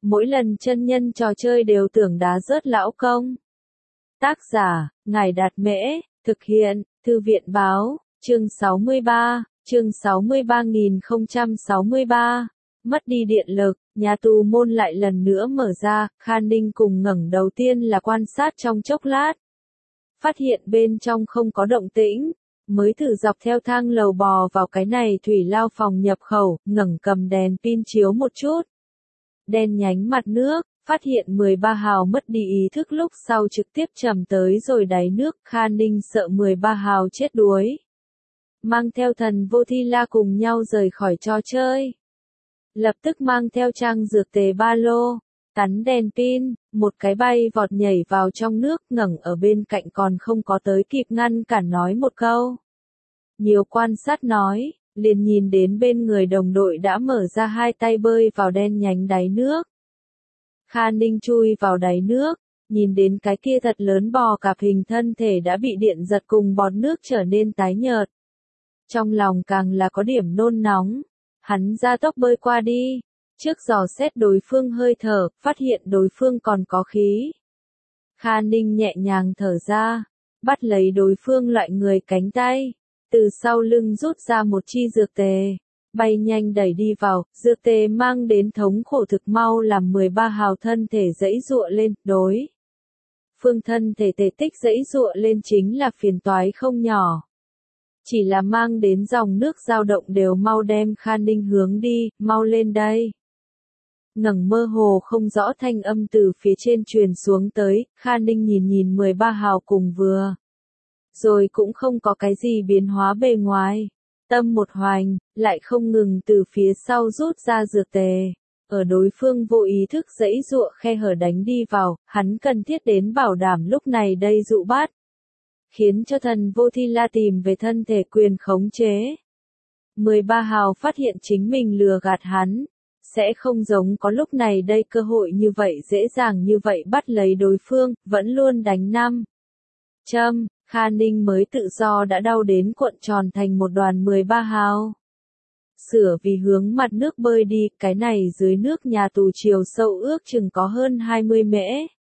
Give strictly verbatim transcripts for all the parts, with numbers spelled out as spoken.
mỗi lần chân nhân trò chơi đều tưởng đá rớt lão công. Tác giả, Ngài Đạt Mễ, thực hiện, Thư viện Báo, chương sáu mươi ba, chương sáu mươi ba nghìn không trăm sáu mươi ba. Mất đi điện lực, nhà tù môn lại lần nữa mở ra, Kha Ninh cùng ngẩng đầu tiên là quan sát trong chốc lát. Phát hiện bên trong không có động tĩnh, mới thử dọc theo thang lầu bò vào cái này thủy lao phòng nhập khẩu, ngẩng cầm đèn pin chiếu một chút. Đen nhánh mặt nước, phát hiện mười ba hào mất đi ý thức lúc sau trực tiếp trầm tới rồi đáy nước, Kha Ninh sợ mười ba hào chết đuối. Mang theo thần vô thi la cùng nhau rời khỏi trò chơi. Lập tức mang theo trang dược tề ba lô, cắn đèn pin, một cái bay vọt nhảy vào trong nước, ngẩng ở bên cạnh còn không có tới kịp ngăn cản nói một câu. Nhiều quan sát nói, liền nhìn đến bên người đồng đội đã mở ra hai tay bơi vào đen nhánh đáy nước. Kha Ninh chui vào đáy nước, nhìn đến cái kia thật lớn bò cạp hình thân thể đã bị điện giật cùng bọt nước trở nên tái nhợt. Trong lòng càng là có điểm nôn nóng, hắn ra tốc bơi qua đi, trước dò xét đối phương hơi thở, phát hiện đối phương còn có khí. Kha Ninh nhẹ nhàng thở ra, bắt lấy đối phương loại người cánh tay, từ sau lưng rút ra một chi dược tề, bay nhanh đẩy đi vào, dược tề mang đến thống khổ thực mau làm mười ba hào thân thể giãy giụa lên, đối. Phương thân thể tề tích giãy giụa lên chính là phiền toái không nhỏ. Chỉ là mang đến dòng nước dao động đều mau đem Kha Ninh hướng đi, mau lên đây. Ngẩng mơ hồ không rõ thanh âm từ phía trên truyền xuống tới, Kha Ninh nhìn nhìn mười ba hào cùng vừa. Rồi cũng không có cái gì biến hóa bề ngoài. Tâm một hoành, lại không ngừng từ phía sau rút ra dược tề. Ở đối phương vô ý thức giãy giụa khe hở đánh đi vào, hắn cần thiết đến bảo đảm lúc này đây dụ bắt. Khiến cho thần vô thi la tìm về thân thể quyền khống chế. mười ba hào phát hiện chính mình lừa gạt hắn. Sẽ không giống có lúc này đây cơ hội như vậy dễ dàng như vậy bắt lấy đối phương, vẫn luôn đánh năm. Châm, Kha Ninh mới tự do đã đau đến cuộn tròn thành một đoàn mười ba hào. Sửa vì hướng mặt nước bơi đi, cái này dưới nước nhà tù chiều sâu ước chừng có hơn hai mươi mễ.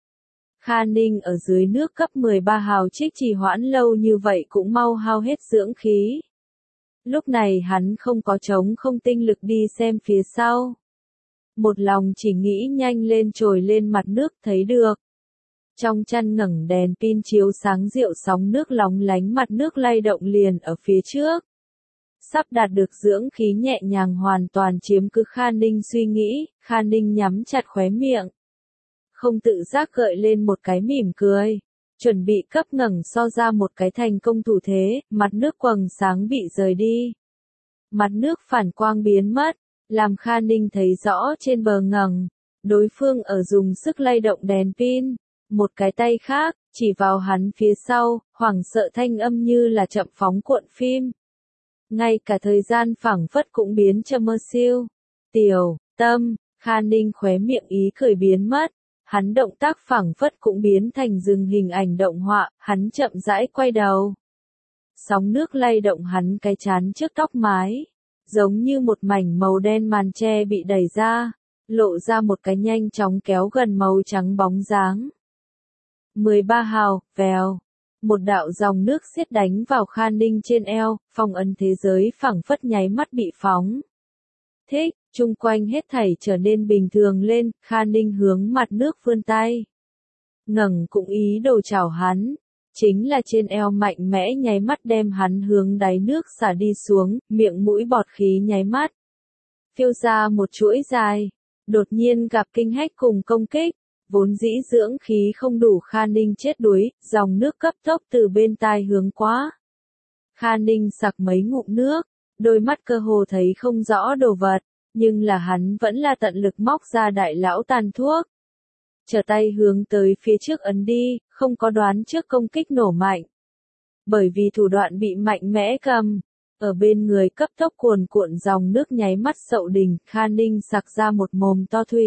Kha Ninh ở dưới nước cấp mười ba hào trích trì hoãn lâu như vậy cũng mau hao hết dưỡng khí. Lúc này hắn không có trống không tinh lực đi xem phía sau. Một lòng chỉ nghĩ nhanh lên trồi lên mặt nước thấy được. Trong chăn ngẩng đèn pin chiếu sáng rượu sóng nước lóng lánh mặt nước lay động liền ở phía trước. Sắp đạt được dưỡng khí nhẹ nhàng hoàn toàn chiếm cứ Kha Ninh suy nghĩ, Kha Ninh nhắm chặt khóe miệng. Không tự giác gợi lên một cái mỉm cười. Chuẩn bị cấp ngẩng so ra một cái thành công thủ thế, mặt nước quầng sáng bị rời đi. Mặt nước phản quang biến mất. Làm Kha Ninh thấy rõ trên bờ ngẩng, đối phương ở dùng sức lay động đèn pin, một cái tay khác, chỉ vào hắn phía sau, hoảng sợ thanh âm như là chậm phóng cuộn phim. Ngay cả thời gian phảng phất cũng biến cho mơ siêu. Tiểu, tâm, Kha Ninh khóe miệng ý cười biến mất, hắn động tác phảng phất cũng biến thành dừng hình ảnh động họa, hắn chậm rãi quay đầu. Sóng nước lay động hắn cái chán trước tóc mái. Giống như một mảnh màu đen màn che bị đẩy ra, lộ ra một cái nhanh chóng kéo gần màu trắng bóng dáng. mười ba hào, vèo. Một đạo dòng nước xiết đánh vào Kha Ninh trên eo, phong ấn thế giới phảng phất nháy mắt bị phóng. Thích, chung quanh hết thảy trở nên bình thường lên, Kha Ninh hướng mặt nước vươn tay. Ngẩng cũng ý đồ chào hắn. Chính là trên eo mạnh mẽ nháy mắt đem hắn hướng đáy nước xả đi xuống, miệng mũi bọt khí nháy mắt. Phiêu ra một chuỗi dài, đột nhiên gặp kinh hách cùng công kích, vốn dĩ dưỡng khí không đủ Kha Ninh chết đuối, dòng nước cấp tốc từ bên tai hướng quá. Kha Ninh sặc mấy ngụm nước, đôi mắt cơ hồ thấy không rõ đồ vật, nhưng là hắn vẫn là tận lực móc ra đại lão tàn thuốc. Trở tay hướng tới phía trước ấn đi, không có đoán trước công kích nổ mạnh. Bởi vì thủ đoạn bị mạnh mẽ cầm, ở bên người cấp tốc cuồn cuộn dòng nước nháy mắt sậu đỉnh, Kha Ninh sặc ra một mồm to thủy.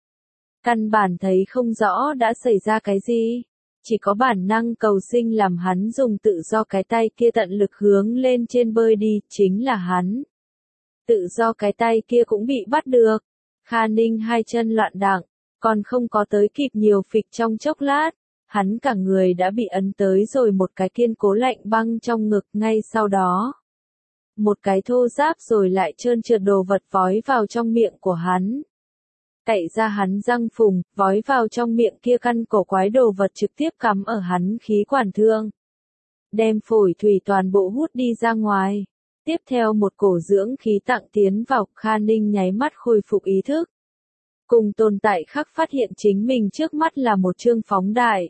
Căn bản thấy không rõ đã xảy ra cái gì, chỉ có bản năng cầu sinh làm hắn dùng tự do cái tay kia tận lực hướng lên trên bơi đi, chính là hắn. Tự do cái tay kia cũng bị bắt được, Kha Ninh hai chân loạn đặng, Còn không có tới kịp nhiều phịch trong chốc lát, hắn cả người đã bị ấn tới rồi một cái kiên cố lạnh băng trong ngực ngay sau đó. Một cái thô ráp rồi lại trơn trượt đồ vật vói vào trong miệng của hắn. Cậy ra hắn răng phùng, vói vào trong miệng kia căn cổ quái đồ vật trực tiếp cắm ở hắn khí quản thương. Đem phổi thủy toàn bộ hút đi ra ngoài. Tiếp theo một cổ dưỡng khí tặng tiến vào, Kha Ninh nháy mắt khôi phục ý thức. Cùng tồn tại khắc phát hiện chính mình trước mắt là một chương phóng đại.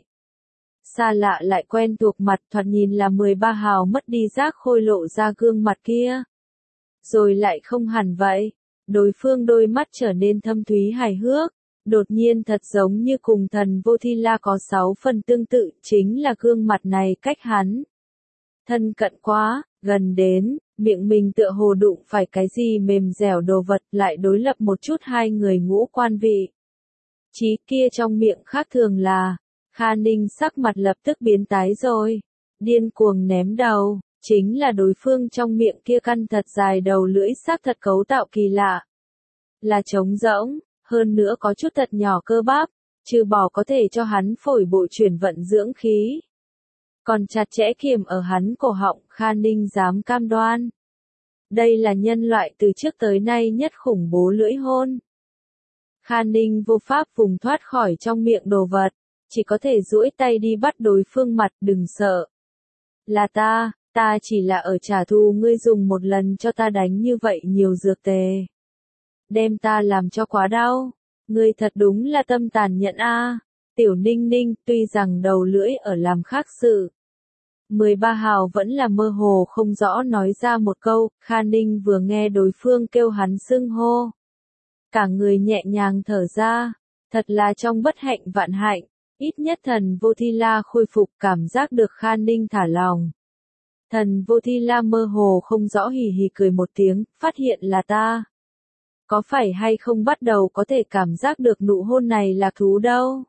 Xa lạ lại quen thuộc mặt, thoạt nhìn là mười ba hào mất đi giác khôi lộ ra gương mặt kia. Rồi lại không hẳn vậy. Đối phương đôi mắt trở nên thâm thúy hài hước. Đột nhiên thật giống như cùng thần vô thi la có sáu phần tương tự, chính là gương mặt này cách hắn. Thân cận quá, gần đến, miệng mình tựa hồ đụng phải cái gì mềm dẻo đồ vật, lại đối lập một chút hai người ngũ quan vị. Chí kia trong miệng khác thường là, Kha Ninh sắc mặt lập tức biến tái rồi. Điên cuồng ném đầu, chính là đối phương trong miệng kia căn thật dài đầu lưỡi sắc thật cấu tạo kỳ lạ. Là trống rỗng, hơn nữa có chút thật nhỏ cơ bắp, trừ bỏ có thể cho hắn phổi bộ chuyển vận dưỡng khí. Còn chặt chẽ kiềm ở hắn cổ họng, Kha Ninh dám cam đoan. Đây là nhân loại từ trước tới nay nhất khủng bố lưỡi hôn. Kha Ninh vô pháp vùng thoát khỏi trong miệng đồ vật, chỉ có thể duỗi tay đi bắt đối phương mặt, đừng sợ. Là ta, ta chỉ là ở trả thù ngươi dùng một lần cho ta đánh như vậy nhiều dược tề. Đem ta làm cho quá đau, ngươi thật đúng là tâm tàn nhẫn a. Tiểu Ninh Ninh, tuy rằng đầu lưỡi ở làm khác sự. mười ba hào vẫn là mơ hồ không rõ nói ra một câu, Kha Ninh vừa nghe đối phương kêu hắn xưng hô. Cả người nhẹ nhàng thở ra, thật là trong bất hạnh vạn hạnh, ít nhất thần vô thi la khôi phục cảm giác được Kha Ninh thả lòng. Thần vô thi la mơ hồ không rõ hì hì cười một tiếng, phát hiện là ta. Có phải hay không bắt đầu có thể cảm giác được nụ hôn này là thú đâu.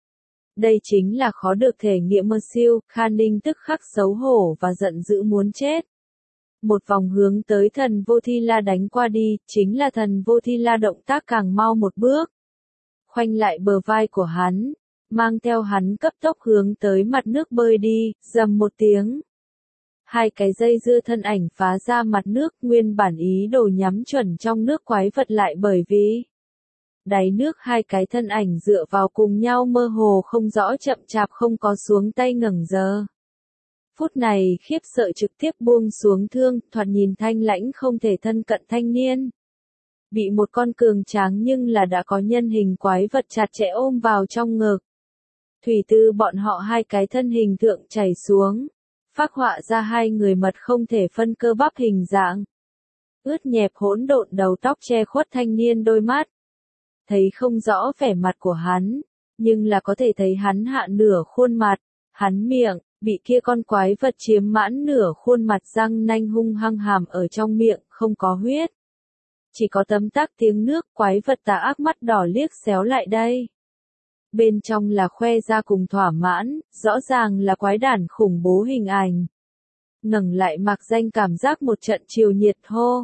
Đây chính là khó được thể nghiệm mơ siêu, Kha Ninh tức khắc xấu hổ và giận dữ muốn chết. Một vòng hướng tới thần vô thi la đánh qua đi, chính là thần vô thi la động tác càng mau một bước. Khoanh lại bờ vai của hắn, mang theo hắn cấp tốc hướng tới mặt nước bơi đi, rầm một tiếng. Hai cái dây dưa thân ảnh phá ra mặt nước, nguyên bản ý đồ nhắm chuẩn trong nước quái vật lại bởi vì đáy nước hai cái thân ảnh dựa vào cùng nhau mơ hồ không rõ chậm chạp không có xuống tay ngẩng giờ. Phút này khiếp sợ trực tiếp buông xuống thương, thoạt nhìn thanh lãnh không thể thân cận thanh niên. Bị một con cường tráng nhưng là đã có nhân hình quái vật chặt chẽ ôm vào trong ngực. Thủy tư bọn họ hai cái thân hình thượng chảy xuống, phác họa ra hai người mật không thể phân cơ bắp hình dạng. Ướt nhẹp hỗn độn đầu tóc che khuất thanh niên đôi mắt. Thấy không rõ vẻ mặt của hắn, nhưng là có thể thấy hắn hạ nửa khuôn mặt, hắn miệng, bị kia con quái vật chiếm mãn nửa khuôn mặt răng nanh hung hăng hàm ở trong miệng, không có huyết. Chỉ có tấm tắc tiếng nước, quái vật tà ác mắt đỏ liếc xéo lại đây. Bên trong là khoe ra cùng thỏa mãn, rõ ràng là quái đản khủng bố hình ảnh. Ngẩng lại mặc danh cảm giác một trận chiều nhiệt hô.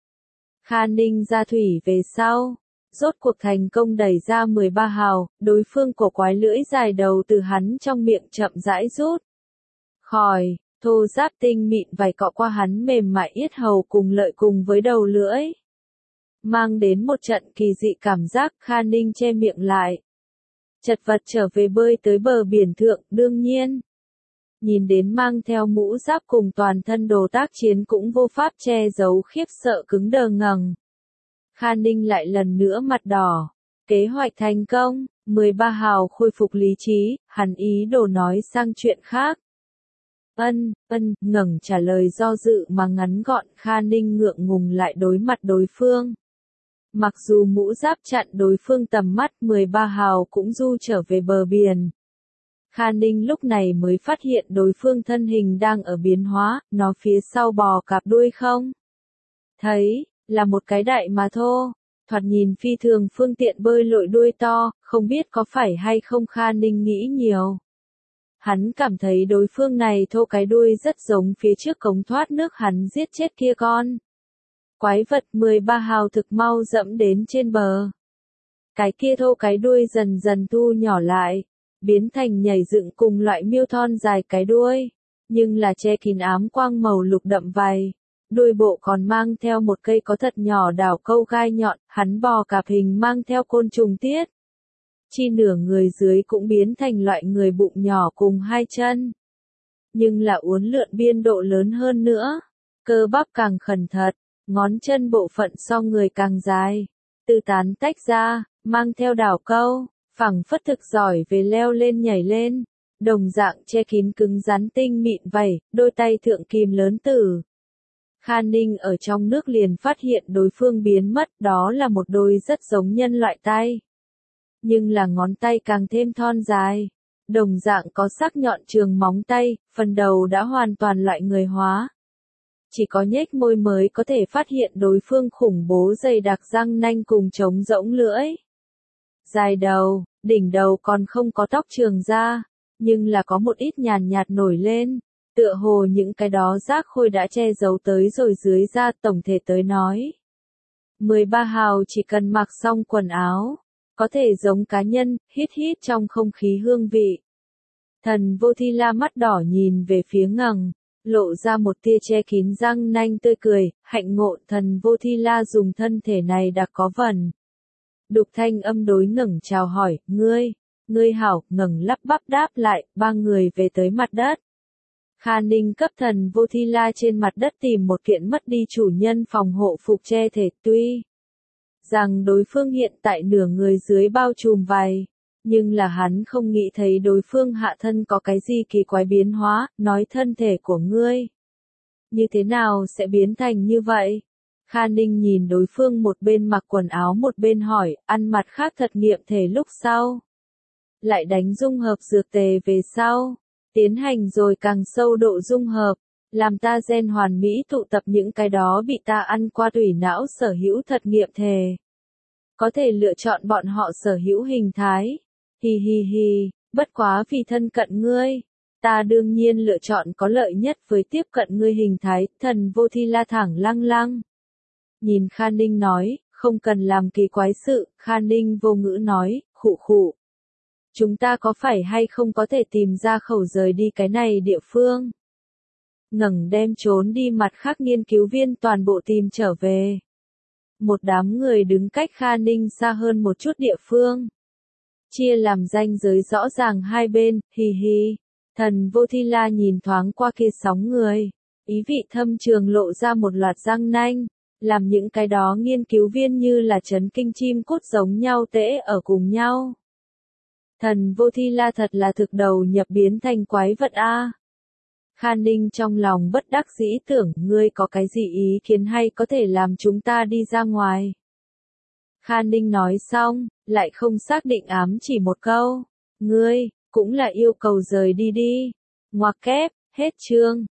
Kha Ninh ra thủy về sau. Rốt cuộc thành công đẩy ra mười ba hào, đối phương cổ quái lưỡi dài đầu từ hắn trong miệng chậm rãi rút. Khỏi, thô giáp tinh mịn vài cọ qua hắn mềm mại yết hầu cùng lợi cùng với đầu lưỡi. Mang đến một trận kỳ dị cảm giác, Kha Ninh che miệng lại. Chật vật trở về bơi tới bờ biển thượng, đương nhiên. Nhìn đến mang theo mũ giáp cùng toàn thân đồ tác chiến cũng vô pháp che giấu khiếp sợ cứng đờ ngẩng. Kha Ninh lại lần nữa mặt đỏ. Kế hoạch thành công, mười ba hào khôi phục lý trí, hắn ý đồ nói sang chuyện khác. Ân, ân, ngẩng trả lời do dự mà ngắn gọn, Kha Ninh ngượng ngùng lại đối mặt đối phương. Mặc dù mũ giáp chặn đối phương tầm mắt, mười ba hào cũng du trở về bờ biển. Kha Ninh lúc này mới phát hiện đối phương thân hình đang ở biến hóa, nó phía sau bò cặp đuôi không? Thấy, là một cái đại mà thô, thoạt nhìn phi thường phương tiện bơi lội đuôi to, không biết có phải hay không Kha Ninh nghĩ nhiều. Hắn cảm thấy đối phương này thô cái đuôi rất giống phía trước cống thoát nước hắn giết chết kia con. Quái vật mười ba hào thực mau dẫm đến trên bờ. Cái kia thô cái đuôi dần dần thu nhỏ lại, biến thành nhảy dựng cùng loại miêu thon dài cái đuôi, nhưng là che kín ám quang màu lục đậm vầy. Đuôi bộ còn mang theo một cây có thật nhỏ đảo câu gai nhọn, hắn bò cạp hình mang theo côn trùng tiết. Chi nửa người dưới cũng biến thành loại người bụng nhỏ cùng hai chân. Nhưng là uốn lượn biên độ lớn hơn nữa, cơ bắp càng khẩn thật, ngón chân bộ phận so người càng dài, từ tán tách ra, mang theo đảo câu, phẳng phất thực giỏi về leo lên nhảy lên, đồng dạng che kín cứng rắn tinh mịn vảy, đôi tay thượng kìm lớn tử. Kha Ninh ở trong nước liền phát hiện đối phương biến mất, đó là một đôi rất giống nhân loại tay. Nhưng là ngón tay càng thêm thon dài, đồng dạng có sắc nhọn trường móng tay, phần đầu đã hoàn toàn loại người hóa. Chỉ có nhếch môi mới có thể phát hiện đối phương khủng bố dày đặc răng nanh cùng trống rỗng lưỡi. Dài đầu, đỉnh đầu còn không có tóc trường ra, nhưng là có một ít nhàn nhạt nổi lên, tựa hồ những cái đó rác khôi đã che giấu tới rồi dưới da. Tổng thể tới nói, mười ba hào chỉ cần mặc xong quần áo, có thể giống cá nhân, hít hít trong không khí hương vị. Thần Vô Thi La mắt đỏ nhìn về phía ngẩng, lộ ra một tia che kín răng nanh tươi cười, hạnh ngộ. Thần Vô Thi La dùng thân thể này đặc có vần. Đục thanh âm đối ngẩng chào hỏi, ngươi, ngươi hảo. Ngẩng lắp bắp đáp lại, ba người về tới mặt đất. Kha Ninh cấp Thần Vô Thi La trên mặt đất tìm một kiện mất đi chủ nhân phòng hộ phục che thể, tuy rằng đối phương hiện tại nửa người dưới bao trùm vảy, nhưng là hắn không nghĩ thấy đối phương hạ thân có cái gì kỳ quái biến hóa, nói thân thể của ngươi như thế nào sẽ biến thành như vậy? Kha Ninh nhìn đối phương một bên mặc quần áo một bên hỏi, ăn mặt khác thật nghiệm thể lúc sau, lại đánh dung hợp dược tề về sau, tiến hành rồi càng sâu độ dung hợp, làm ta gen hoàn mỹ tụ tập những cái đó bị ta ăn qua tủy não sở hữu thật nghiệm thể. Có thể lựa chọn bọn họ sở hữu hình thái. Hi hi hi, bất quá vì thân cận ngươi, ta đương nhiên lựa chọn có lợi nhất với tiếp cận ngươi hình thái. Thần Vô Thi La thẳng lăng lăng nhìn Kha Ninh nói, không cần làm kỳ quái sự. Kha Ninh vô ngữ nói, khụ khụ. Chúng ta có phải hay không có thể tìm ra khẩu rời đi cái này địa phương? Ngẩng đem trốn đi mặt khác nghiên cứu viên toàn bộ tìm trở về. Một đám người đứng cách Kha Ninh xa hơn một chút địa phương. Chia làm ranh giới rõ ràng hai bên, hì hì. Thần Vô Thi La nhìn thoáng qua kia sóng người. Ý vị thâm trường lộ ra một loạt răng nanh, làm những cái đó nghiên cứu viên như là chấn kinh chim cút giống nhau tễ ở cùng nhau. Thần Vô Thi La thật là thực đầu nhập biến thành quái vật a. Kha Ninh trong lòng bất đắc dĩ tưởng, ngươi có cái gì ý kiến hay có thể làm chúng ta đi ra ngoài? Kha Ninh nói xong, lại không xác định ám chỉ một câu, ngươi, cũng là yêu cầu rời đi đi. Ngoặc kép, hết chương.